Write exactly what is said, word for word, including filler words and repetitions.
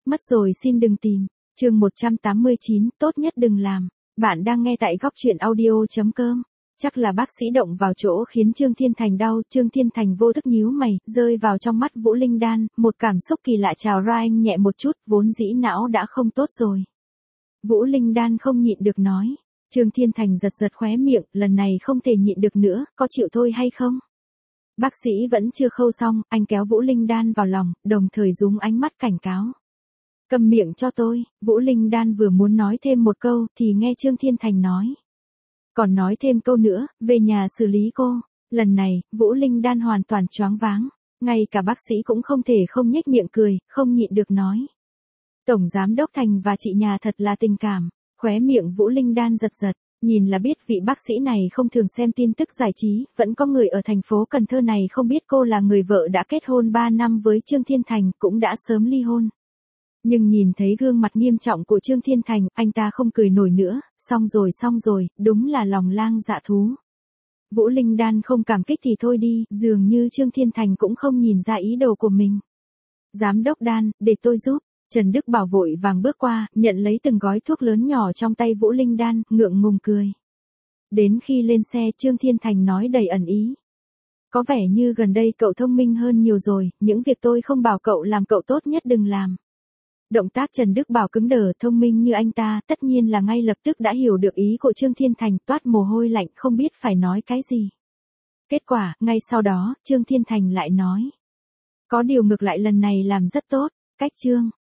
Mất rồi xin đừng tìm. Chương một trăm tám mươi chín, tốt nhất đừng làm. Bạn đang nghe tại góc truyện audio chấm com. Chắc là bác sĩ động vào chỗ khiến Trương Thiên Thành đau, Trương Thiên Thành vô thức nhíu mày, rơi vào trong mắt Vũ Linh Đan, một cảm xúc kỳ lạ trào ra anh nhẹ một chút, vốn dĩ não đã không tốt rồi. Vũ Linh Đan không nhịn được nói. Trương Thiên Thành giật giật khóe miệng, lần này không thể nhịn được nữa, có chịu thôi hay không? Bác sĩ vẫn chưa khâu xong, anh kéo Vũ Linh Đan vào lòng, đồng thời dùng ánh mắt cảnh cáo. Cầm miệng cho tôi, Vũ Linh Đan vừa muốn nói thêm một câu thì nghe Trương Thiên Thành nói. Còn nói thêm câu nữa, về nhà xử lý cô. Lần này, Vũ Linh Đan hoàn toàn choáng váng. Ngay cả bác sĩ cũng không thể không nhếch miệng cười, không nhịn được nói. Tổng Giám Đốc Thành và chị nhà thật là tình cảm. Khóe miệng Vũ Linh Đan giật giật, nhìn là biết vị bác sĩ này không thường xem tin tức giải trí, vẫn có người ở thành phố Cần Thơ này không biết cô là người vợ đã kết hôn ba năm với Trương Thiên Thành, cũng đã sớm ly hôn. Nhưng nhìn thấy gương mặt nghiêm trọng của Trương Thiên Thành, anh ta không cười nổi nữa, xong rồi xong rồi, đúng là lòng lang dạ thú. Vũ Linh Đan không cảm kích thì thôi đi, dường như Trương Thiên Thành cũng không nhìn ra ý đồ của mình. Giám đốc Đan, để tôi giúp. Trần Đức Bảo vội vàng bước qua, nhận lấy từng gói thuốc lớn nhỏ trong tay Vũ Linh Đan, ngượng ngùng cười. Đến khi lên xe Trương Thiên Thành nói đầy ẩn ý. Có vẻ như gần đây cậu thông minh hơn nhiều rồi, những việc tôi không bảo cậu làm cậu tốt nhất đừng làm. Động tác Trần Đức Bảo cứng đờ, thông minh như anh ta, tất nhiên là ngay lập tức đã hiểu được ý của Trương Thiên Thành, toát mồ hôi lạnh không biết phải nói cái gì. Kết quả, ngay sau đó, Trương Thiên Thành lại nói. Có điều ngược lại lần này làm rất tốt, cách Trương.